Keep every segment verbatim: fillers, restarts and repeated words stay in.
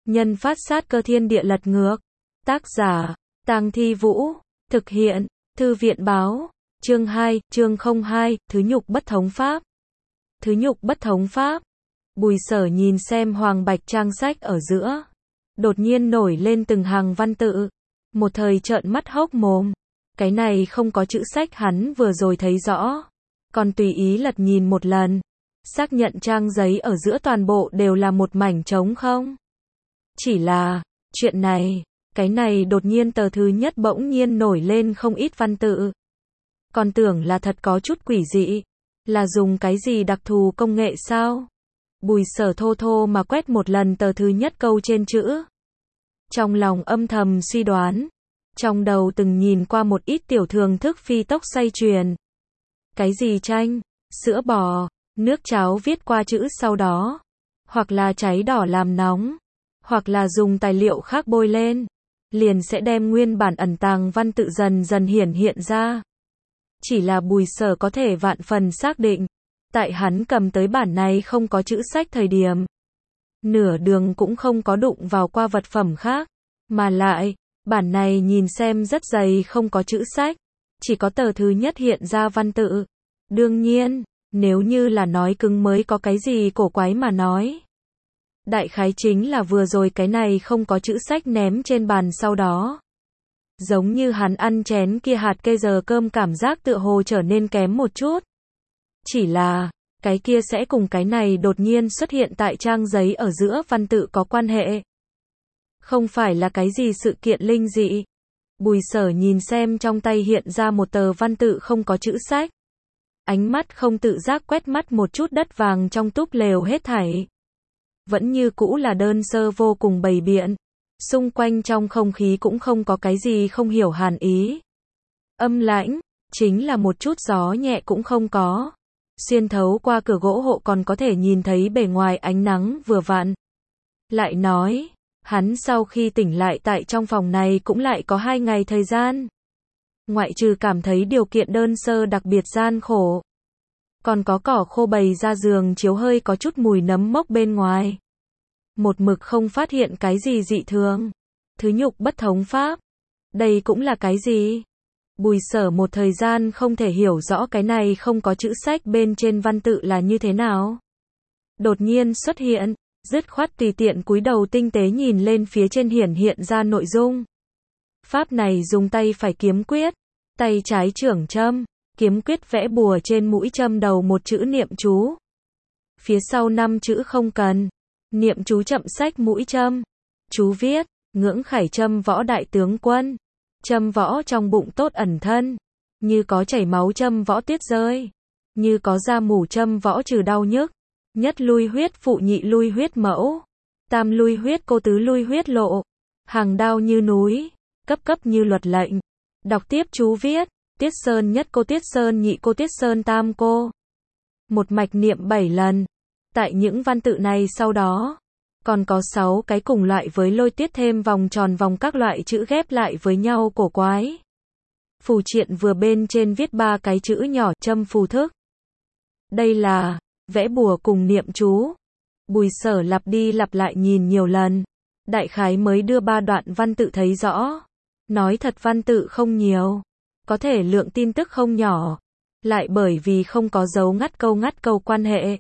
Nhân phát sát cơ thiên địa lật ngược. Tác giả, Tang Thi Vũ. Thực hiện, Thư viện báo. Chương hai, chương không hai, thứ nhục bất thống pháp. Thứ nhục bất thống pháp. Bùi Sở nhìn xem hoàng bạch trang sách ở giữa. Đột nhiên nổi lên từng hàng văn tự. Một thời trợn mắt hốc mồm. Cái này không có chữ sách hắn vừa rồi thấy rõ. Còn tùy ý lật nhìn một lần. Xác nhận trang giấy ở giữa toàn bộ đều là một mảnh trống không. Chỉ là, chuyện này, cái này đột nhiên tờ thứ nhất bỗng nhiên nổi lên không ít văn tự. Còn tưởng là thật có chút quỷ dị. Là dùng cái gì đặc thù công nghệ sao? Bùi Sở thô thô mà quét một lần tờ thứ nhất câu trên chữ. Trong lòng âm thầm suy đoán. Trong đầu từng nhìn qua một ít tiểu thường thức phi tốc xoay truyền. Cái gì chanh, sữa bò, nước cháo viết qua chữ sau đó. Hoặc là cháy đỏ làm nóng. Hoặc là dùng tài liệu khác bôi lên. Liền sẽ đem nguyên bản ẩn tàng văn tự dần dần hiển hiện ra. Chỉ là Bùi Sở có thể vạn phần xác định. Tại hắn cầm tới bản này không có chữ sách thời điểm. Nửa đường cũng không có đụng vào qua vật phẩm khác. Mà lại, bản này nhìn xem rất dày không có chữ sách. Chỉ có tờ thứ nhất hiện ra văn tự. Đương nhiên, nếu như là nói cứng mới có cái gì cổ quái mà nói. Đại khái chính là vừa rồi cái này không có chữ sách ném trên bàn sau đó. Giống như hắn ăn chén kia hạt cây giờ cơm cảm giác tựa hồ trở nên kém một chút. Chỉ là, cái kia sẽ cùng cái này đột nhiên xuất hiện tại trang giấy ở giữa văn tự có quan hệ. Không phải là cái gì sự kiện linh dị. Bùi Sở nhìn xem trong tay hiện ra một tờ văn tự không có chữ sách. Ánh mắt không tự giác quét mắt một chút đất vàng trong túp lều hết thảy. Vẫn như cũ là đơn sơ vô cùng bày biện. Xung quanh trong không khí cũng không có cái gì không hiểu hàn ý. Âm lãnh, chính là một chút gió nhẹ cũng không có. Xuyên thấu qua cửa gỗ hộ còn có thể nhìn thấy bề ngoài ánh nắng vừa vặn. Lại nói, hắn sau khi tỉnh lại tại trong phòng này cũng lại có hai ngày thời gian. Ngoại trừ cảm thấy điều kiện đơn sơ đặc biệt gian khổ. Còn có cỏ khô bày ra giường chiếu hơi có chút mùi nấm mốc bên ngoài. Một mực không phát hiện cái gì dị thường. Thứ nhục bất thống pháp. Đây cũng là cái gì? Bùi Sở một thời gian không thể hiểu rõ cái này không có chữ sách bên trên văn tự là như thế nào. Đột nhiên xuất hiện, dứt khoát tùy tiện cúi đầu tinh tế nhìn lên phía trên hiển hiện ra nội dung. Pháp này dùng tay phải kiếm quyết, tay trái trưởng châm, kiếm quyết vẽ bùa trên mũi châm đầu một chữ niệm chú. Phía sau năm chữ không cần. Niệm chú chậm sách mũi châm. Chú viết, ngưỡng khải châm võ đại tướng quân. Châm võ trong bụng tốt ẩn thân. Như có chảy máu châm võ tiết rơi. Như có da mủ châm võ trừ đau nhức. Nhất lui huyết phụ nhị lui huyết mẫu. Tam lui huyết cô tứ lui huyết lộ. Hàng đao như núi. Cấp cấp như luật lệnh. Đọc tiếp chú viết. Tiết sơn nhất cô tiết sơn nhị cô tiết sơn tam cô. Một mạch niệm bảy lần. Tại những văn tự này sau đó, còn có sáu cái cùng loại với lôi tiết thêm vòng tròn vòng các loại chữ ghép lại với nhau cổ quái. Phù triện vừa bên trên viết ba cái chữ nhỏ châm phù thức. Đây là vẽ bùa cùng niệm chú. Bùi Sở lặp đi lặp lại nhìn nhiều lần. Đại khái mới đưa ba đoạn văn tự thấy rõ. Nói thật văn tự không nhiều. Có thể lượng tin tức không nhỏ. Lại bởi vì không có dấu ngắt câu ngắt câu quan hệ.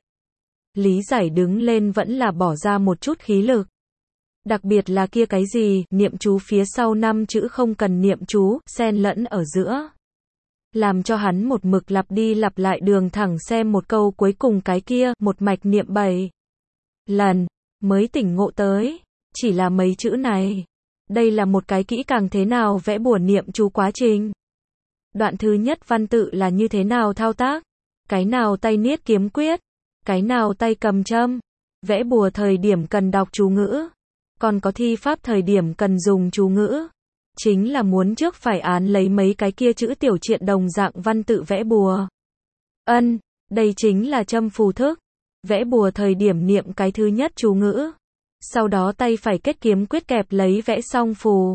Lý giải đứng lên vẫn là bỏ ra một chút khí lực. Đặc biệt là kia cái gì, niệm chú phía sau năm chữ không cần niệm chú, xen lẫn ở giữa. Làm cho hắn một mực lặp đi lặp lại đường thẳng xem một câu cuối cùng cái kia, một mạch niệm bảy lần, mới tỉnh ngộ tới. Chỉ là mấy chữ này. Đây là một cái kỹ càng thế nào vẽ bùa niệm chú quá trình. Đoạn thứ nhất văn tự là như thế nào thao tác. Cái nào tay niết kiếm quyết. Cái nào tay cầm châm, vẽ bùa thời điểm cần đọc chú ngữ, còn có thi pháp thời điểm cần dùng chú ngữ. Chính là muốn trước phải án lấy mấy cái kia chữ tiểu triện đồng dạng văn tự vẽ bùa. Ân, đây chính là châm phù thức. Vẽ bùa thời điểm niệm cái thứ nhất chú ngữ. Sau đó tay phải kết kiếm quyết kẹp lấy vẽ xong phù.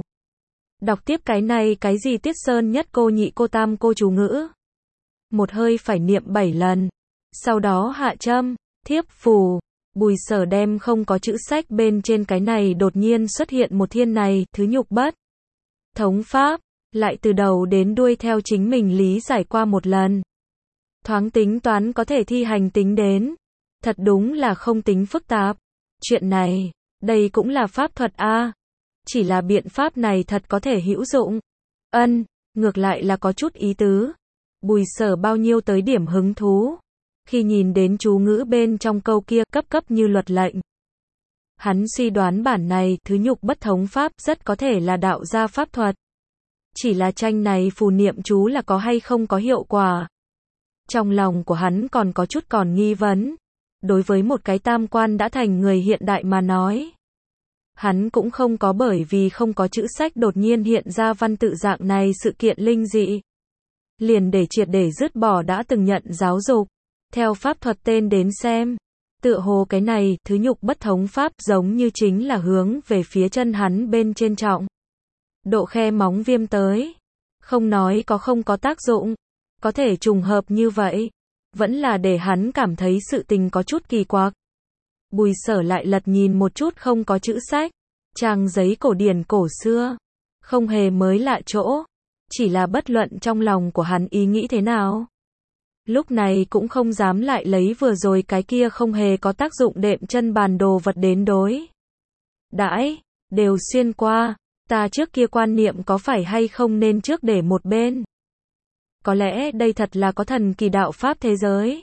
Đọc tiếp cái này cái gì tiết sơn nhất cô nhị cô tam cô chú ngữ. Một hơi phải niệm bảy lần. Sau đó hạ châm, thiếp phù, Bùi Sở đem không có chữ sách bên trên cái này đột nhiên xuất hiện một thiên này, thứ nhục bất thống pháp, lại từ đầu đến đuôi theo chính mình lý giải qua một lần. Thoáng tính toán có thể thi hành tính đến. Thật đúng là không tính phức tạp. Chuyện này, đây cũng là pháp thuật a. Chỉ là biện pháp này thật có thể hữu dụng. Ân, ngược lại là có chút ý tứ. Bùi Sở bao nhiêu tới điểm hứng thú. Khi nhìn đến chú ngữ bên trong câu kia cấp cấp như luật lệnh. Hắn suy đoán bản này, thứ nhục bất thống pháp rất có thể là đạo gia pháp thuật. Chỉ là tranh này phù niệm chú là có hay không có hiệu quả. Trong lòng của hắn còn có chút còn nghi vấn. Đối với một cái tam quan đã thành người hiện đại mà nói. Hắn cũng không có bởi vì không có chữ sách đột nhiên hiện ra văn tự dạng này sự kiện linh dị. Liền để triệt để dứt bỏ đã từng nhận giáo dục. Theo pháp thuật tên đến xem. Tựa hồ cái này, thứ nhục bất thống pháp giống như chính là hướng về phía chân hắn bên trên trọng. Độ khe móng viêm tới. Không nói có không có tác dụng. Có thể trùng hợp như vậy. Vẫn là để hắn cảm thấy sự tình có chút kỳ quặc. Bùi Sở lại lật nhìn một chút không có chữ sách. Trang giấy cổ điển cổ xưa. Không hề mới lạ chỗ. Chỉ là bất luận trong lòng của hắn ý nghĩ thế nào. Lúc này cũng không dám lại lấy vừa rồi cái kia không hề có tác dụng đệm chân bàn đồ vật đến đối. Đãi, đều xuyên qua. Ta trước kia quan niệm có phải hay không nên trước để một bên. Có lẽ đây thật là có thần kỳ đạo pháp thế giới.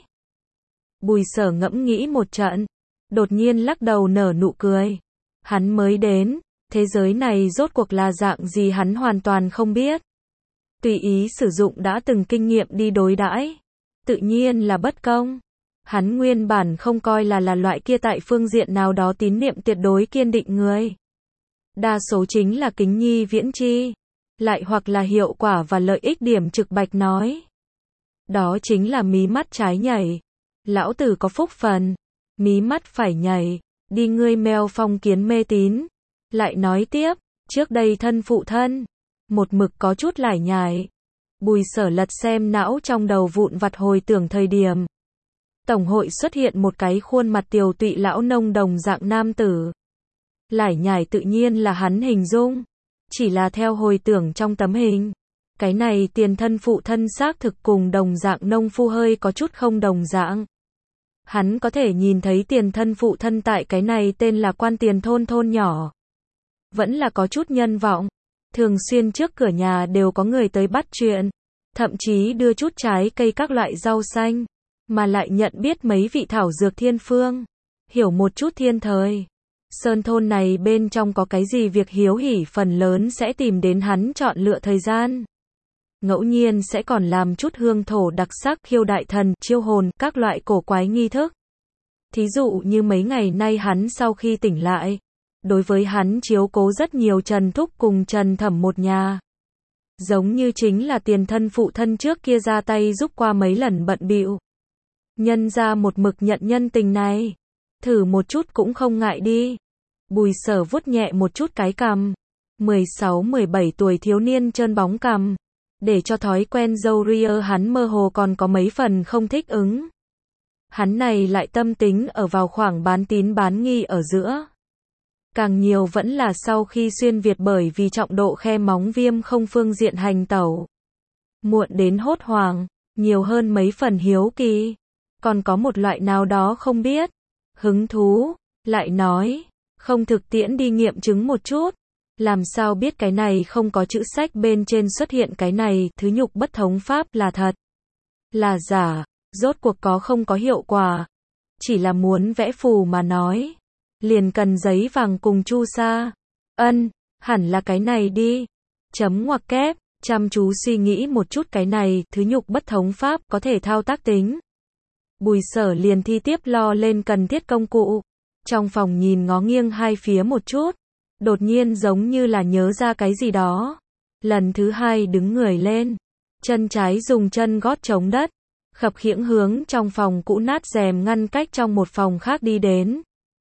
Bùi Sở ngẫm nghĩ một trận. Đột nhiên lắc đầu nở nụ cười. Hắn mới đến. Thế giới này rốt cuộc là dạng gì hắn hoàn toàn không biết. Tùy ý sử dụng đã từng kinh nghiệm đi đối đãi. Tự nhiên là bất công. Hắn nguyên bản không coi là là loại kia tại phương diện nào đó tín niệm tuyệt đối kiên định người. Đa số chính là kính nhi viễn chi. Lại hoặc là hiệu quả và lợi ích điểm trực bạch nói. Đó chính là mí mắt trái nhảy. Lão tử có phúc phần. Mí mắt phải nhảy. Đi ngươi mèo phong kiến mê tín. Lại nói tiếp. Trước đây thân phụ thân. Một mực có chút lải nhải. Bùi Sở lật xem não trong đầu vụn vặt hồi tưởng thời điểm. Tổng hội xuất hiện một cái khuôn mặt tiều tụy lão nông đồng dạng nam tử. Lải nhải tự nhiên là hắn hình dung. Chỉ là theo hồi tưởng trong tấm hình. Cái này tiền thân phụ thân xác thực cùng đồng dạng nông phu hơi có chút không đồng dạng. Hắn có thể nhìn thấy tiền thân phụ thân tại cái này tên là quan tiền thôn thôn nhỏ. Vẫn là có chút nhân vọng. Thường xuyên trước cửa nhà đều có người tới bắt chuyện. Thậm chí đưa chút trái cây các loại rau xanh. Mà lại nhận biết mấy vị thảo dược thiên phương. Hiểu một chút thiên thời. Sơn thôn này bên trong có cái gì việc hiếu hỉ phần lớn sẽ tìm đến hắn chọn lựa thời gian. Ngẫu nhiên sẽ còn làm chút hương thổ đặc sắc khiêu đại thần, chiêu hồn, các loại cổ quái nghi thức. Thí dụ như mấy ngày nay hắn sau khi tỉnh lại. Đối với hắn chiếu cố rất nhiều Trần Thúc cùng Trần Thẩm một nhà. Giống như chính là tiền thân phụ thân trước kia ra tay giúp qua mấy lần bận bịu. Nhân ra một mực nhận nhân tình này. Thử một chút cũng không ngại đi. Bùi Sở vuốt nhẹ một chút cái cằm. mười sáu mười bảy tuổi thiếu niên trơn bóng cằm. Để cho thói quen râu ria hắn mơ hồ còn có mấy phần không thích ứng. Hắn này lại tâm tính ở vào khoảng bán tín bán nghi ở giữa. Càng nhiều vẫn là sau khi xuyên Việt bởi vì trọng độ khe móng viêm không phương diện hành tẩu. Muộn đến hốt hoảng, nhiều hơn mấy phần hiếu kỳ. Còn có một loại nào đó không biết. Hứng thú, lại nói, không thực tiễn đi nghiệm chứng một chút. Làm sao biết cái này không có chữ sách bên trên xuất hiện cái này, thứ nhục bất thống pháp là thật. Là giả, rốt cuộc có không có hiệu quả. Chỉ là muốn vẽ phù mà nói. Liền cần giấy vàng cùng chu sa. Ân, hẳn là cái này đi. Chấm ngoặc kép, chăm chú suy nghĩ một chút cái này, thứ nhục bất thống pháp có thể thao tác tính. Bùi Sở liền thi tiếp lo lên cần thiết công cụ. Trong phòng nhìn ngó nghiêng hai phía một chút. Đột nhiên giống như là nhớ ra cái gì đó. Lần thứ hai đứng người lên. Chân trái dùng chân gót chống đất. Khập khiễng hướng trong phòng cũ nát rèm ngăn cách trong một phòng khác đi đến.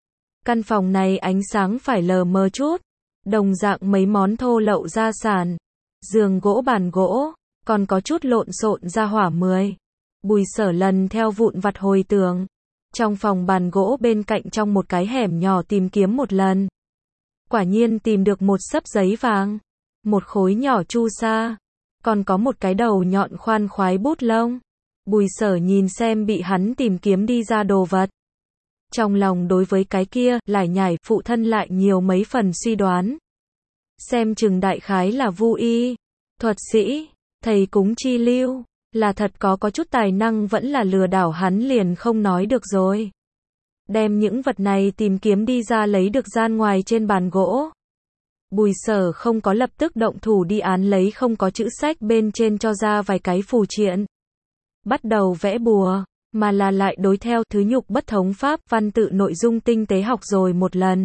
Căn phòng này ánh sáng phải lờ mờ chút. Đồng dạng mấy món thô lậu gia sản. Giường gỗ bàn gỗ. Còn có chút lộn xộn ra hỏa mười. Bùi Sở lần theo vụn vặt hồi tưởng. trong phòng bàn gỗ bên cạnh trong một cái hẻm nhỏ tìm kiếm một lần. Quả nhiên tìm được một xấp giấy vàng, một khối nhỏ chu sa, còn có một cái đầu nhọn khoan khoái bút lông. Bùi Sở nhìn xem bị hắn tìm kiếm đi ra đồ vật. Trong lòng đối với cái kia, lải nhải, phụ thân lại nhiều mấy phần suy đoán. Xem chừng đại khái là vu y, thuật sĩ, thầy cúng chi lưu, là thật có có chút tài năng vẫn là lừa đảo hắn liền không nói được rồi. Đem những vật này tìm kiếm đi ra lấy được gian ngoài trên bàn gỗ. Bùi Sở không có lập tức động thủ đi án lấy không có chữ sách bên trên cho ra vài cái phù triện. Bắt đầu vẽ bùa, mà là lại đối theo thứ nhục bất thống pháp văn tự nội dung tinh tế học rồi một lần.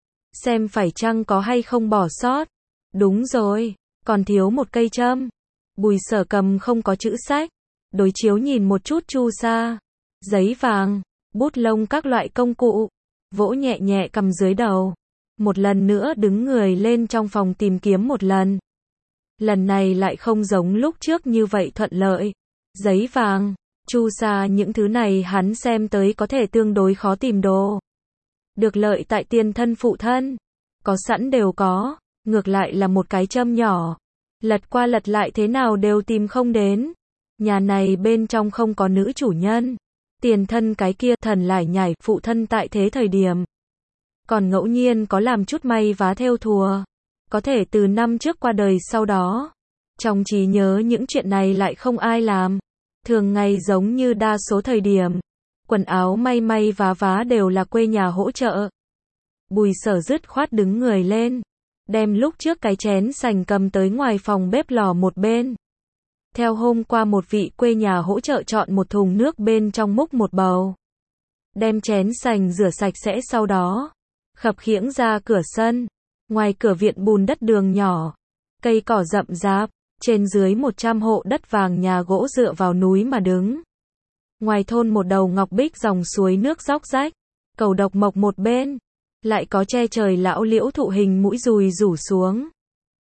Xem phải chăng có hay không bỏ sót. Đúng rồi, còn thiếu một cây châm. Bùi Sở cầm không có chữ sách, đối chiếu nhìn một chút chu sa, giấy vàng, bút lông các loại công cụ, vỗ nhẹ nhẹ cầm dưới đầu. Một lần nữa đứng người lên trong phòng tìm kiếm một lần. Lần này lại không giống lúc trước như vậy thuận lợi. Giấy vàng, chu sa những thứ này hắn xem tới có thể tương đối khó tìm đồ. Được lợi tại tiền thân phụ thân, có sẵn đều có, ngược lại là một cái châm nhỏ. Lật qua lật lại thế nào đều tìm không đến. Nhà này bên trong không có nữ chủ nhân. Tiền thân cái kia thần lải nhải phụ thân tại thế thời điểm. Còn ngẫu nhiên có làm chút may vá thêu thùa. Có thể từ năm trước qua đời sau đó. Trong trí nhớ những chuyện này lại không ai làm. Thường ngày giống như đa số thời điểm. Quần áo may may vá vá đều là quê nhà hỗ trợ. Bùi Sở dứt khoát đứng người lên. Đem lúc trước cái chén sành cầm tới ngoài phòng bếp lò một bên. Theo hôm qua một vị quê nhà hỗ trợ chọn một thùng nước bên trong múc một bầu. Đem chén sành rửa sạch sẽ sau đó. Khập khiễng ra cửa sân. Ngoài cửa viện bùn đất đường nhỏ. Cây cỏ rậm rạp. Trên dưới một trăm hộ đất vàng nhà gỗ dựa vào núi mà đứng. Ngoài thôn một đầu ngọc bích dòng suối nước róc rách. Cầu độc mộc một bên. Lại có che trời lão liễu thụ hình mũi dùi rủ xuống.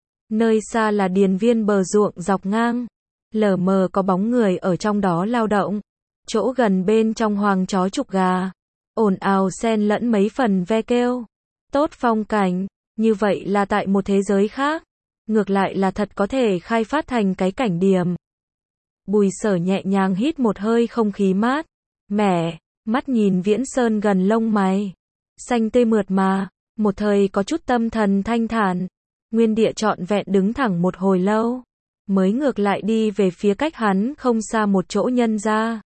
Nơi xa là điền viên bờ ruộng dọc ngang. Lờ mờ có bóng người ở trong đó lao động. Chỗ gần bên trong hoàng chó trục gà. Ồn ào xen lẫn mấy phần ve kêu. Tốt phong cảnh, như vậy là tại một thế giới khác. Ngược lại là thật có thể khai phát thành cái cảnh điểm. Bùi Sở nhẹ nhàng hít một hơi không khí mát. Mẻ, mắt nhìn viễn sơn gần lông mày. Xanh tươi mượt mà, một thời có chút tâm thần thanh thản. Nguyên địa trọn vẹn đứng thẳng một hồi lâu. Mới ngược lại đi về phía cách hắn không xa một chỗ nhân gia.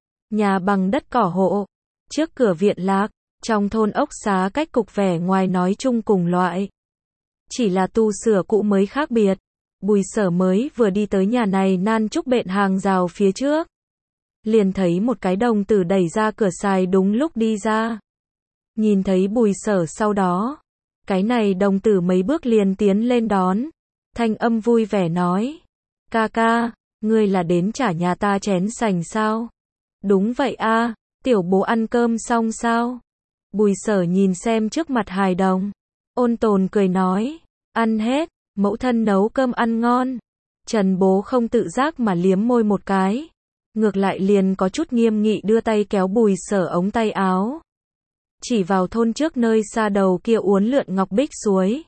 Nhà bằng đất cỏ hộ. Trước cửa viện lạc, trong thôn ốc xá cách cục vẻ ngoài nói chung cùng loại. Chỉ là tu sửa cũ mới khác biệt. Bùi Sở mới vừa đi tới nhà này nan trúc bện hàng rào phía trước. Liền thấy một cái đồng tử đẩy ra cửa xài đúng lúc đi ra. Nhìn thấy Bùi Sở sau đó. Cái này đồng tử mấy bước liền tiến lên đón. Thanh âm vui vẻ nói. Ca ca, ngươi là đến trả nhà ta chén sành sao? Đúng vậy a, tiểu bố ăn cơm xong sao? Bùi Sở nhìn xem trước mặt hài đồng. Ôn tồn cười nói. Ăn hết, mẫu thân nấu cơm ăn ngon. Trần bố không tự giác mà liếm môi một cái. Ngược lại liền có chút nghiêm nghị đưa tay kéo Bùi Sở ống tay áo. Chỉ vào thôn trước nơi xa đầu kia uốn lượn ngọc bích suối.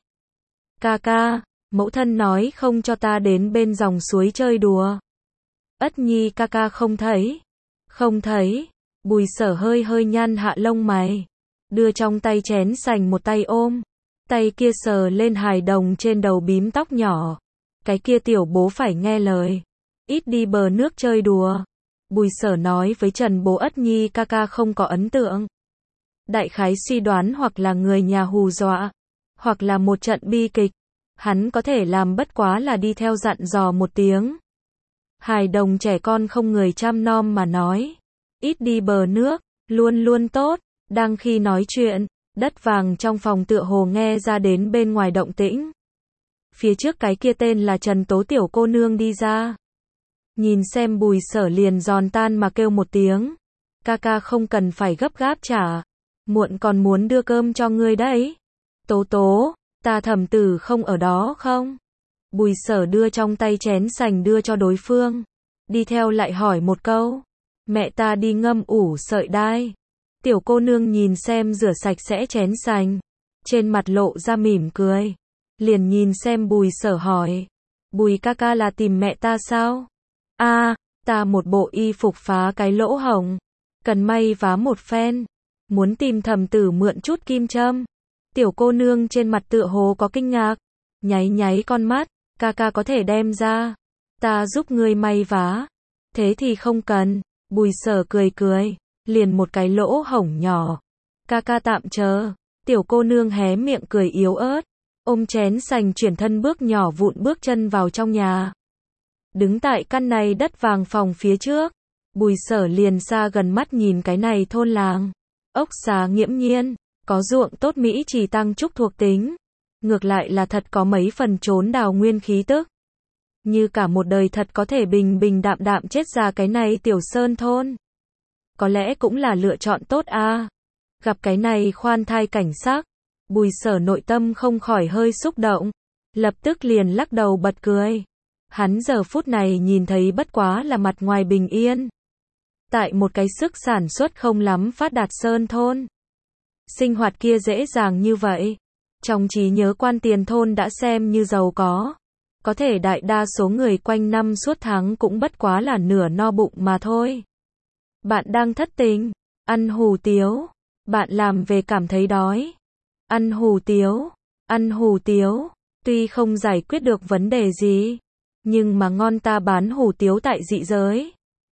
Ca ca, mẫu thân nói không cho ta đến bên dòng suối chơi đùa. Ất Nhi ca ca không thấy. Không thấy. Bùi Sở hơi hơi nhăn hạ lông mày. Đưa trong tay chén sành một tay ôm. Tay kia sờ lên hài đồng trên đầu bím tóc nhỏ. Cái kia tiểu bố phải nghe lời. Ít đi bờ nước chơi đùa. Bùi Sở nói với Trần bố Ất Nhi ca ca không có ấn tượng. Đại khái suy đoán hoặc là người nhà hù dọa. Hoặc là một trận bi kịch. Hắn có thể làm bất quá là đi theo dặn dò một tiếng. Hài đồng trẻ con không người chăm nom mà nói. Ít đi bờ nước, luôn luôn tốt. Đang khi nói chuyện, đất vàng trong phòng tựa hồ nghe ra đến bên ngoài động tĩnh. Phía trước cái kia tên là Trần Tố tiểu cô nương đi ra. Nhìn xem Bùi Sở liền giòn tan mà kêu một tiếng. Ca ca không cần phải gấp gáp trả. Muộn còn muốn đưa cơm cho ngươi đấy. Tố tố, ta thẩm tử không ở đó không? Bùi Sở đưa trong tay chén sành đưa cho đối phương. Đi theo lại hỏi một câu. Mẹ ta đi ngâm ủ sợi đai. Tiểu cô nương nhìn xem rửa sạch sẽ chén sành, trên mặt lộ ra mỉm cười, liền nhìn xem Bùi Sở hỏi, Bùi ca ca là tìm mẹ ta sao? A, à, ta một bộ y phục phá cái lỗ hổng, cần may vá một phen, muốn tìm thẩm tử mượn chút kim châm. Tiểu cô nương trên mặt tựa hồ có kinh ngạc, nháy nháy con mắt, ca ca có thể đem ra, ta giúp ngươi may vá. Thế thì không cần, Bùi Sở cười cười, liền một cái lỗ hổng nhỏ, ca ca tạm chờ. Tiểu cô nương hé miệng cười yếu ớt, ôm chén sành chuyển thân bước nhỏ vụn bước chân vào trong nhà. Đứng tại căn này đất vàng phòng phía trước, Bùi Sở liền xa gần mắt nhìn cái này thôn làng. Ốc xá nghiễm nhiên, có ruộng tốt mỹ chỉ tăng trúc thuộc tính. Ngược lại là thật có mấy phần trốn đào nguyên khí tức. Như cả một đời thật có thể bình bình đạm đạm chết ra cái này tiểu sơn thôn. Có lẽ cũng là lựa chọn tốt a. À. Gặp cái này khoan thai cảnh sắc, Bùi Sở nội tâm không khỏi hơi xúc động, lập tức liền lắc đầu bật cười. Hắn giờ phút này nhìn thấy bất quá là mặt ngoài bình yên. Tại một cái sức sản xuất không lắm phát đạt sơn thôn, sinh hoạt kia dễ dàng như vậy. Trong trí nhớ Quan Tiền thôn đã xem như giàu có. Có thể đại đa số người quanh năm suốt tháng cũng bất quá là nửa no bụng mà thôi. Bạn đang thất tình, ăn hủ tiếu. Bạn làm về cảm thấy đói. Ăn hủ tiếu, ăn hủ tiếu. Tuy không giải quyết được vấn đề gì, nhưng mà ngon ta bán hủ tiếu tại dị giới.